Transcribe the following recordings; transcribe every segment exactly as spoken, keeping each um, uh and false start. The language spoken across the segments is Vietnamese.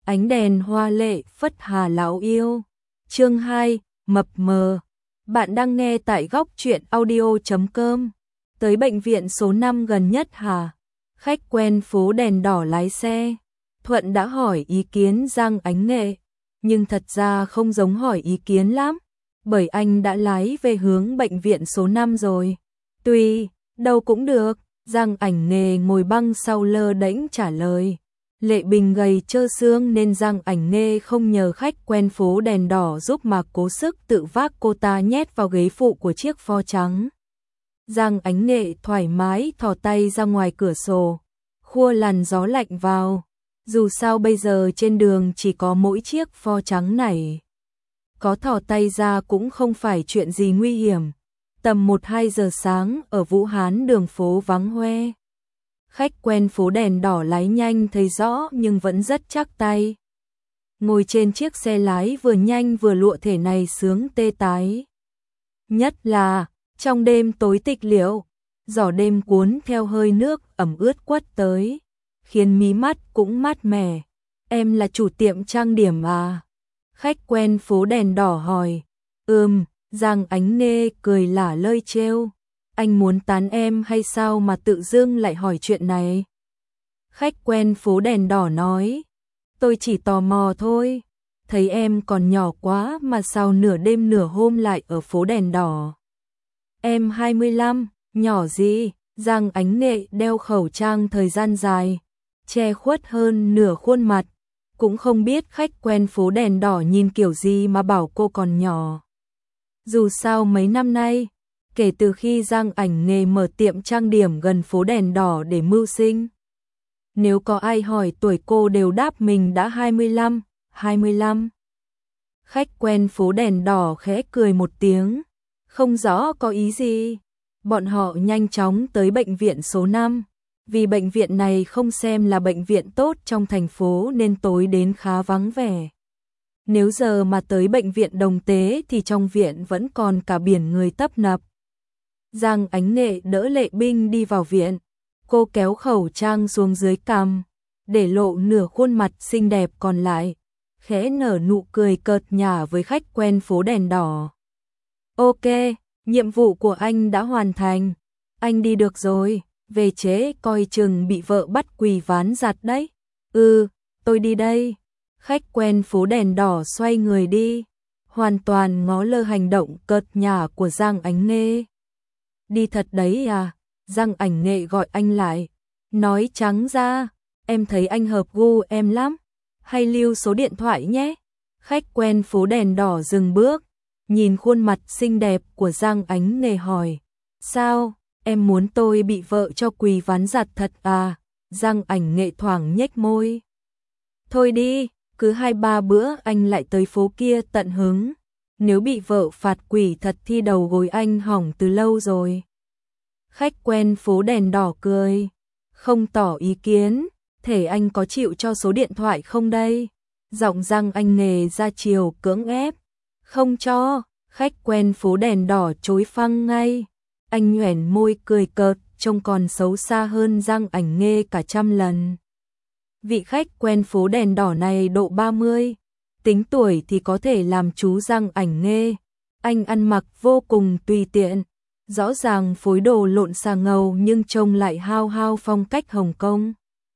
Ánh đèn hoa lệ phất hà lão yêu. Chương hai, mập mờ. Bạn đang nghe tại góc truyện audio chấm com. Tới bệnh viện số năm gần nhất hả? Khách quen phố đèn đỏ lái xe. Thuận đã hỏi ý kiến Giang Ánh Nghệ, nhưng thật ra không giống hỏi ý kiến lắm, bởi anh đã lái về hướng bệnh viện số năm rồi. Tùy, đâu cũng được, Giang Ánh Nghệ ngồi băng sau lơ đễnh trả lời. Lệ Bình gầy trơ xương nên Giang Ánh Nghệ không nhờ khách quen phố đèn đỏ giúp mà cố sức tự vác cô ta nhét vào ghế phụ của chiếc Ford trắng. Giang Ánh Nghệ thoải mái thò tay ra ngoài cửa sổ, khua làn gió lạnh vào. Dù sao bây giờ trên đường chỉ có mỗi chiếc Ford trắng này, có thò tay ra cũng không phải chuyện gì nguy hiểm. Tầm một hai giờ sáng ở Vũ Hán đường phố vắng hoe. Khách quen phố đèn đỏ lái nhanh thấy rõ nhưng vẫn rất chắc tay. Ngồi trên chiếc xe lái vừa nhanh vừa lụa thể này sướng tê tái. Nhất là, trong đêm tối tịch liễu, gió đêm cuốn theo hơi nước ẩm ướt quất tới, khiến mí mắt cũng mát mẻ. Em là chủ tiệm trang điểm à? Khách quen phố đèn đỏ hỏi. Ừm, Giang Ánh Nghệ cười lả lơi trêu. Anh muốn tán em hay sao mà tự dưng lại hỏi chuyện này? Khách quen phố đèn đỏ nói. Tôi chỉ tò mò thôi. Thấy em còn nhỏ quá mà sao nửa đêm nửa hôm lại ở phố đèn đỏ. Em hai mươi lăm, nhỏ gì? Giang Ánh Nghệ đeo khẩu trang thời gian dài, che khuất hơn nửa khuôn mặt. Cũng không biết khách quen phố đèn đỏ nhìn kiểu gì mà bảo cô còn nhỏ. Dù sao mấy năm nay, kể từ khi Giang Ánh Nghệ mở tiệm trang điểm gần phố đèn đỏ để mưu sinh, nếu có ai hỏi tuổi cô đều đáp mình đã hai mươi lăm, hai mươi lăm. Khách quen phố đèn đỏ khẽ cười một tiếng, không rõ có ý gì. Bọn họ nhanh chóng tới bệnh viện số năm, vì bệnh viện này không xem là bệnh viện tốt trong thành phố nên tối đến khá vắng vẻ. Nếu giờ mà tới bệnh viện Đồng Tế thì trong viện vẫn còn cả biển người tấp nập. Giang Ánh Nghệ đỡ Lệ Bình đi vào viện, cô kéo khẩu trang xuống dưới cằm, để lộ nửa khuôn mặt xinh đẹp còn lại, khẽ nở nụ cười cợt nhả với khách quen phố đèn đỏ. Ok, nhiệm vụ của anh đã hoàn thành, anh đi được rồi, về trễ coi chừng bị vợ bắt quỳ ván giặt đấy. Ừ, tôi đi đây. Khách quen phố đèn đỏ xoay người đi, hoàn toàn ngó lơ hành động cợt nhả của Giang Ánh Nghệ. Đi thật đấy à? Giang Ánh Nghệ gọi anh lại, nói trắng ra, em thấy anh hợp gu em lắm, hay lưu số điện thoại nhé. Khách quen phố đèn đỏ dừng bước, nhìn khuôn mặt xinh đẹp của Giang Ánh Nghệ hỏi, sao, em muốn tôi bị vợ cho quỳ ván giặt thật à? Giang Ánh Nghệ thoảng nhếch môi. Thôi đi, cứ hai ba bữa anh lại tới phố kia tận hứng, nếu bị vợ phạt quỳ thật thì đầu gối anh hỏng từ lâu rồi. Khách quen phố đèn đỏ cười, không tỏ ý kiến, thể anh có chịu cho số điện thoại không đây? Giọng Giang Ánh Nghệ ra chiều cưỡng ép. Không cho. Khách quen phố đèn đỏ chối phăng ngay. Anh nhoẻn môi cười cợt, trông còn xấu xa hơn Giang Ánh Nghệ cả trăm lần. Vị khách quen phố đèn đỏ này độ ba mươi, tính tuổi thì có thể làm chú Giang Ánh Nghệ. Anh ăn mặc vô cùng tùy tiện, rõ ràng phối đồ lộn xà ngầu nhưng trông lại hao hao phong cách Hồng Kông.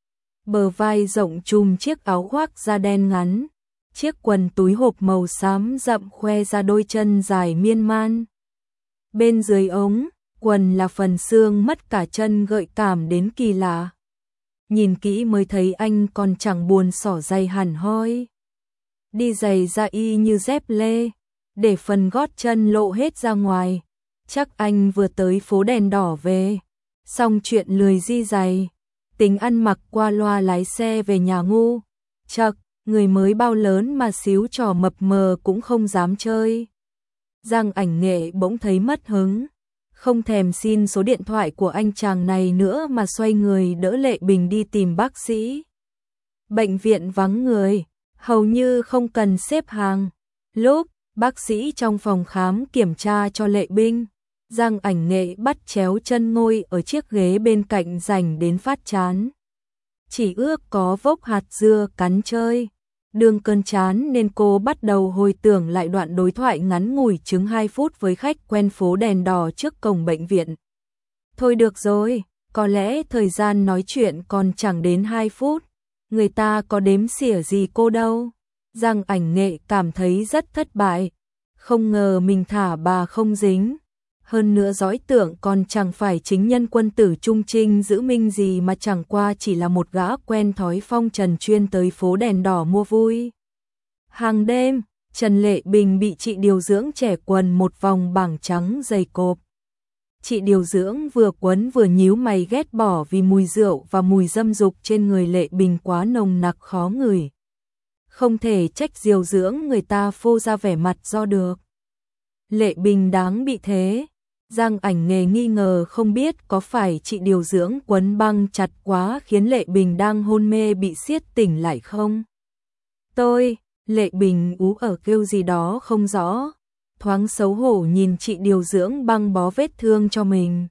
Bờ vai rộng trùm chiếc áo khoác da đen ngắn, chiếc quần túi hộp màu xám rậm khoe ra đôi chân dài miên man. Bên dưới ống quần là phần xương mất cả chân gợi cảm đến kỳ lạ. Nhìn kỹ mới thấy anh còn chẳng buồn xỏ giày hẳn hoi. Đi giày da y như dép lê, để phần gót chân lộ hết ra ngoài. Chắc anh vừa tới phố đèn đỏ về, xong chuyện lười di giày, tính ăn mặc qua loa lái xe về nhà ngu. Chậc, người mới bao lớn mà xíu trò mập mờ cũng không dám chơi. Giang Ánh Nghệ bỗng thấy mất hứng, không thèm xin số điện thoại của anh chàng này nữa mà xoay người đỡ Lệ Bình đi tìm bác sĩ. Bệnh viện vắng người, hầu như không cần xếp hàng. Lúc bác sĩ trong phòng khám kiểm tra cho Lệ Bình, Giang Ánh Nghệ bắt chéo chân ngồi ở chiếc ghế bên cạnh dành đến phát chán. Chỉ ước có vốc hạt dưa cắn chơi. Đương cơn chán nên cô bắt đầu hồi tưởng lại đoạn đối thoại ngắn ngủi chừng hai phút với khách quen phố đèn đỏ trước cổng bệnh viện. Thôi được rồi, có lẽ thời gian nói chuyện còn chẳng đến hai phút, người ta có đếm xỉa gì cô đâu. Giang Ảnh Nghệ cảm thấy rất thất bại, không ngờ mình thả bà không dính. Hơn nữa dõi tưởng còn chẳng phải chính nhân quân tử trung trinh giữ minh gì mà chẳng qua chỉ là một gã quen thói phong trần chuyên tới phố đèn đỏ mua vui. Hàng đêm, Trần Lệ Bình bị chị điều dưỡng trẻ quần một vòng bảng trắng dày cộp. Chị điều dưỡng vừa quấn vừa nhíu mày ghét bỏ vì mùi rượu và mùi dâm dục trên người Lệ Bình quá nồng nặc khó ngửi. Không thể trách điều dưỡng người ta phô ra vẻ mặt do được. Lệ Bình đáng bị thế. Giang Ảnh Nghệ nghi ngờ không biết có phải chị điều dưỡng quấn băng chặt quá khiến Lệ Bình đang hôn mê bị siết tỉnh lại không? Tôi, Lệ Bình ú ở kêu gì đó không rõ, thoáng xấu hổ nhìn chị điều dưỡng băng bó vết thương cho mình.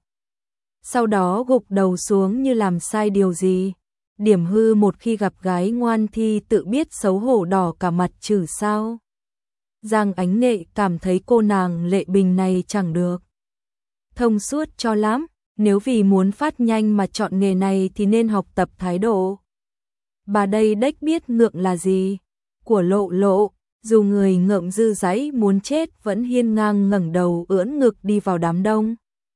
Sau đó gục đầu xuống như làm sai điều gì. Điểm hư một khi gặp gái ngoan thì tự biết xấu hổ đỏ cả mặt chứ sao. Giang Ánh Nghệ cảm thấy cô nàng Lệ Bình này chẳng được thông suốt cho lắm, nếu vì muốn phát nhanh mà chọn nghề này thì nên học tập thái độ. Bà đây đếch biết ngượng là gì, của Lộ Lộ, dù người ngợm dư dáy muốn chết vẫn hiên ngang ngẩng đầu ưỡn ngực đi vào đám đông.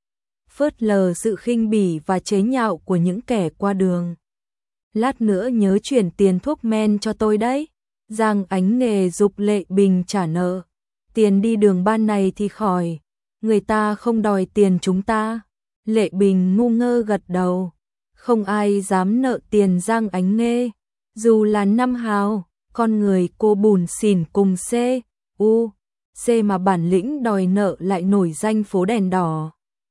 Phớt lờ sự khinh bỉ và chế nhạo của những kẻ qua đường. Lát nữa nhớ chuyển tiền thuốc men cho tôi đấy. Giang Ánh Nghệ giục Lệ Bình trả nợ. Tiền đi đường ban này thì khỏi. Người ta không đòi tiền chúng ta. Lệ Bình ngu ngơ gật đầu. Không ai dám nợ tiền Giang Ánh Nghệ. Dù là năm hào, con người cô bùn xỉn cùng C, U, C mà bản lĩnh đòi nợ lại nổi danh phố đèn đỏ.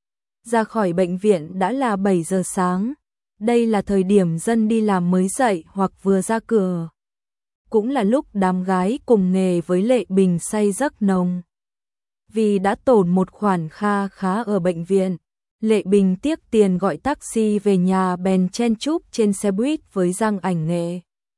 Ra khỏi bệnh viện đã là bảy giờ sáng. Đây là thời điểm dân đi làm mới dậy hoặc vừa ra cửa. Cũng là lúc đám gái cùng nghề với Lệ Bình say giấc nồng. Vì đã tổn một khoản kha khá ở bệnh viện, Lệ Bình tiếc tiền gọi taxi về nhà bèn chen chúc trên xe buýt với Giang Ảnh Nghệ.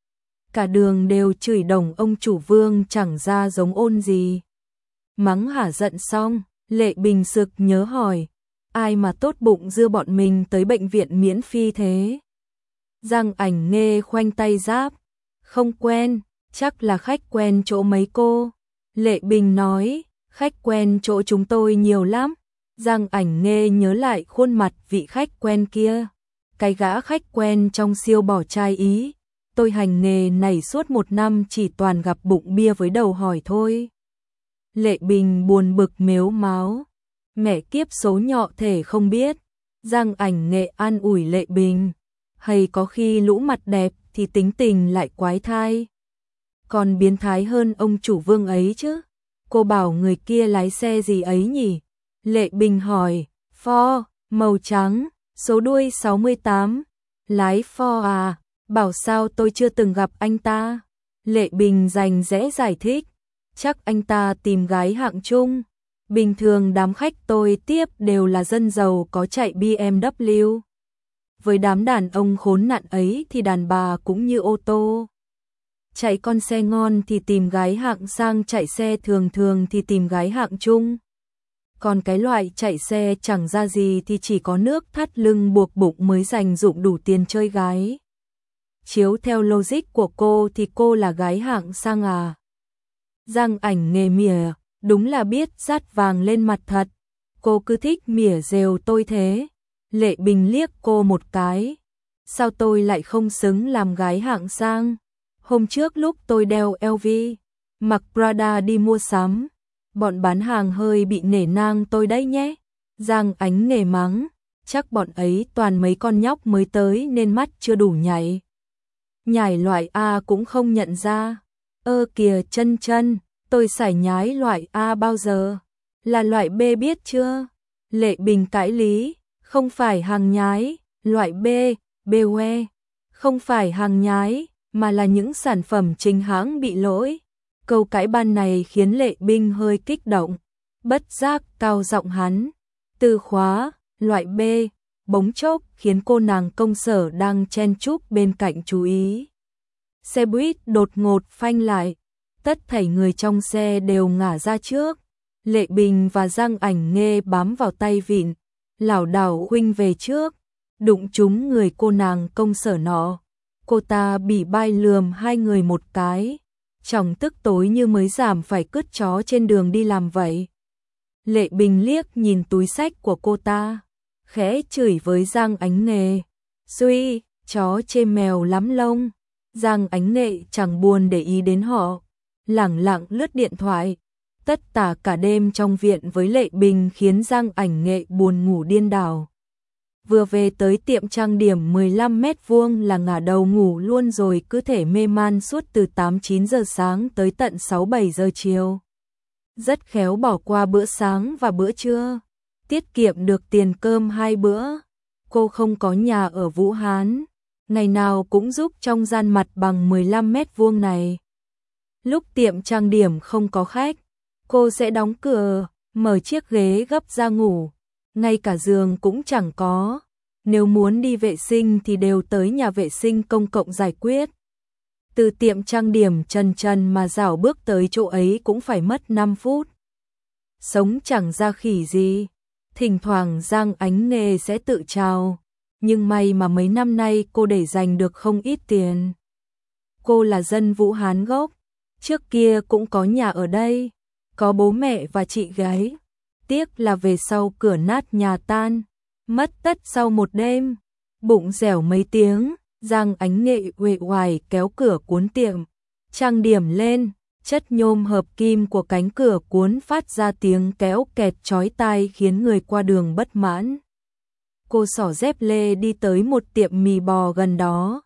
Cả đường đều chửi đồng ông chủ Vương chẳng ra giống ôn gì. Mắng hả giận xong, Lệ Bình sực nhớ hỏi, ai mà tốt bụng đưa bọn mình tới bệnh viện miễn phí thế? Giang Ảnh Nghệ khoanh tay giáp, không quen, chắc là khách quen chỗ mấy cô. Lệ Bình nói, khách quen chỗ chúng tôi nhiều lắm. Giang Ảnh Nghệ nhớ lại khuôn mặt vị khách quen kia. Cái gã khách quen trong siêu bỏ trai Ý. Tôi hành nghề này suốt một năm chỉ toàn gặp bụng bia với đầu hỏi thôi. Lệ Bình buồn bực mếu máo. Mẹ kiếp số nhọ thể không biết. Giang Ảnh Nghệ an ủi Lệ Bình. Hay có khi lũ mặt đẹp thì tính tình lại quái thai. Còn biến thái hơn ông chủ Vương ấy chứ. Cô bảo người kia lái xe gì ấy nhỉ? Lệ Bình hỏi. Ford, màu trắng, số đuôi sáu mươi tám. Lái Ford à? Bảo sao tôi chưa từng gặp anh ta? Lệ Bình rành rẽ giải thích. Chắc anh ta tìm gái hạng trung. Bình thường đám khách tôi tiếp đều là dân giàu có chạy bê em vê. Với đám đàn ông khốn nạn ấy thì đàn bà cũng như ô tô. Chạy con xe ngon thì tìm gái hạng sang, chạy xe thường thường thì tìm gái hạng trung. Còn cái loại chạy xe chẳng ra gì thì chỉ có nước thắt lưng buộc bụng mới dành dụm đủ tiền chơi gái. Chiếu theo logic của cô thì cô là gái hạng sang à? Giang Ảnh Nghệ mỉa, đúng là biết dát vàng lên mặt thật. Cô cứ thích mỉa rều tôi thế. Lệ Bình liếc cô một cái. Sao tôi lại không xứng làm gái hạng sang? Hôm trước lúc tôi đeo lờ vê, mặc Prada đi mua sắm, bọn bán hàng hơi bị nể nang tôi đấy nhé. Giang Ánh Nghệ mắng, chắc bọn ấy toàn mấy con nhóc mới tới nên mắt chưa đủ nhảy. Nhảy loại A cũng không nhận ra. Ơ kìa chân chân, tôi sải nhái loại A bao giờ? Là loại B biết chưa? Lệ Bình cãi lý, không phải hàng nhái, loại B, B U E, không phải hàng nhái, mà là những sản phẩm chính hãng bị lỗi. Câu cãi ban này khiến Lệ Bình hơi kích động, bất giác cao giọng hắn. Từ khóa, loại B, bỗng chốc khiến cô nàng công sở đang chen chúc bên cạnh chú ý. Xe buýt đột ngột phanh lại, tất thảy người trong xe đều ngả ra trước. Lệ Bình và Giang Ảnh Nghê bám vào tay vịn, lảo đảo huynh về trước, đụng trúng người cô nàng công sở nọ. Cô ta bị bay lườm hai người một cái, trong tức tối như mới giảm phải cứt chó trên đường đi làm vậy. Lệ Bình liếc nhìn túi xách của cô ta, khẽ chửi với Giang Ánh Nghê, "Suy, chó chê mèo lắm lông." Giang Ánh Nghê chẳng buồn để ý đến họ, lẳng lặng lướt điện thoại. Tất tả cả đêm trong viện với Lệ Bình khiến Giang Ảnh Nghê buồn ngủ điên đảo. Vừa về tới tiệm trang điểm mười lăm mét vuông là ngả đầu ngủ luôn rồi, cứ thể mê man suốt từ tám chín giờ sáng tới tận sáu bảy giờ chiều. Rất khéo bỏ qua bữa sáng và bữa trưa, tiết kiệm được tiền cơm hai bữa. Cô không có nhà ở Vũ Hán, ngày nào cũng giúp trong gian mặt bằng mười lăm mét vuông này. Lúc tiệm trang điểm không có khách, cô sẽ đóng cửa, mở chiếc ghế gấp ra ngủ, ngay cả giường cũng chẳng có. Nếu muốn đi vệ sinh thì đều tới nhà vệ sinh công cộng giải quyết. Từ tiệm trang điểm trần trần mà dảo bước tới chỗ ấy cũng phải mất năm phút. Sống chẳng ra khỉ gì. Thỉnh thoảng Giang Ánh Nghê sẽ tự chào, nhưng may mà mấy năm nay cô để dành được không ít tiền. Cô là dân Vũ Hán gốc, trước kia cũng có nhà ở đây, có bố mẹ và chị gái. Tiếc là về sau cửa nát nhà tan, mất tất sau một đêm. Bụng dẻo mấy tiếng, Giang Ánh Nghê uể oải kéo cửa cuốn tiệm trang điểm lên, chất nhôm hợp kim của cánh cửa cuốn phát ra tiếng kéo kẹt chói tai khiến người qua đường bất mãn. Cô xỏ dép lê đi tới một tiệm mì bò gần đó,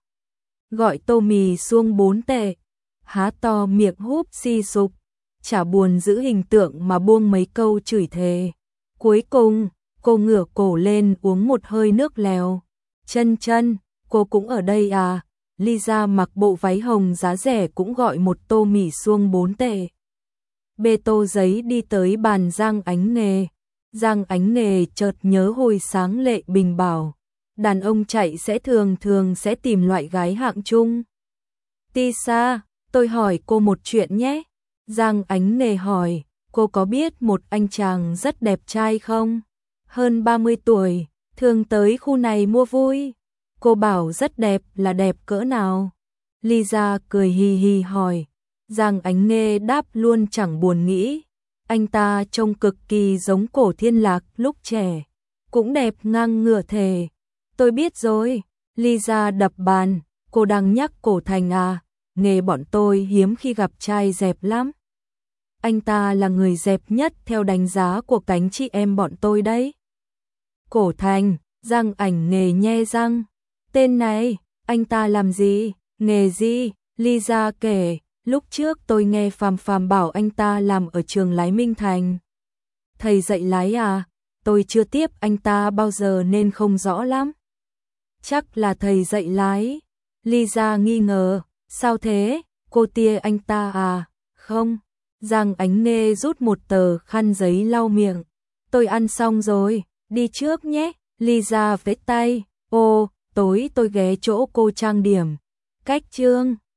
gọi tô mì suông bốn tệ, há to miệng húp xi sụp, chả buồn giữ hình tượng mà buông mấy câu chửi thề. Cuối cùng, cô ngửa cổ lên uống một hơi nước lèo. "Chân chân, cô cũng ở đây à?" Lisa mặc bộ váy hồng giá rẻ cũng gọi một tô mì suông bốn tệ. Bê tô giấy đi tới bàn Giang Ánh Nghê. Giang Ánh Nghê chợt nhớ hồi sáng Lệ Bình bảo, đàn ông chạy sẽ thường thường sẽ tìm loại gái hạng trung. "Tisa, tôi hỏi cô một chuyện nhé." Giang Ánh Nghê hỏi, "Cô có biết một anh chàng rất đẹp trai không? Hơn ba mươi tuổi, thường tới khu này mua vui." Cô bảo rất đẹp là đẹp cỡ nào? Lisa cười hì hì hỏi. Giang Ánh Nghê đáp luôn chẳng buồn nghĩ. Anh ta trông cực kỳ giống Cổ Thiên Lạc lúc trẻ, cũng đẹp ngang ngửa thề. "Tôi biết rồi." Lisa đập bàn, "Cô đang nhắc Cổ Thành à? Nghề bọn tôi hiếm khi gặp trai dẹp lắm. Anh ta là người dẹp nhất theo đánh giá của cánh chị em bọn tôi đấy." Cổ Thành, Giang Ảnh Nghê nhe răng. "Tên này, anh ta làm gì, nghề gì?" Lisa kể, "Lúc trước tôi nghe Phàm Phàm bảo anh ta làm ở trường lái Minh Thành." "Thầy dạy lái à? Tôi chưa tiếp anh ta bao giờ nên không rõ lắm." "Chắc là thầy dạy lái." Lisa nghi ngờ, "Sao thế, cô tia anh ta à?" "Không." Giang Ánh Nghê rút một tờ khăn giấy lau miệng. "Tôi ăn xong rồi, đi trước nhé." Lisa vẫy tay, "Ô, tối tôi ghé chỗ cô trang điểm." Cách chương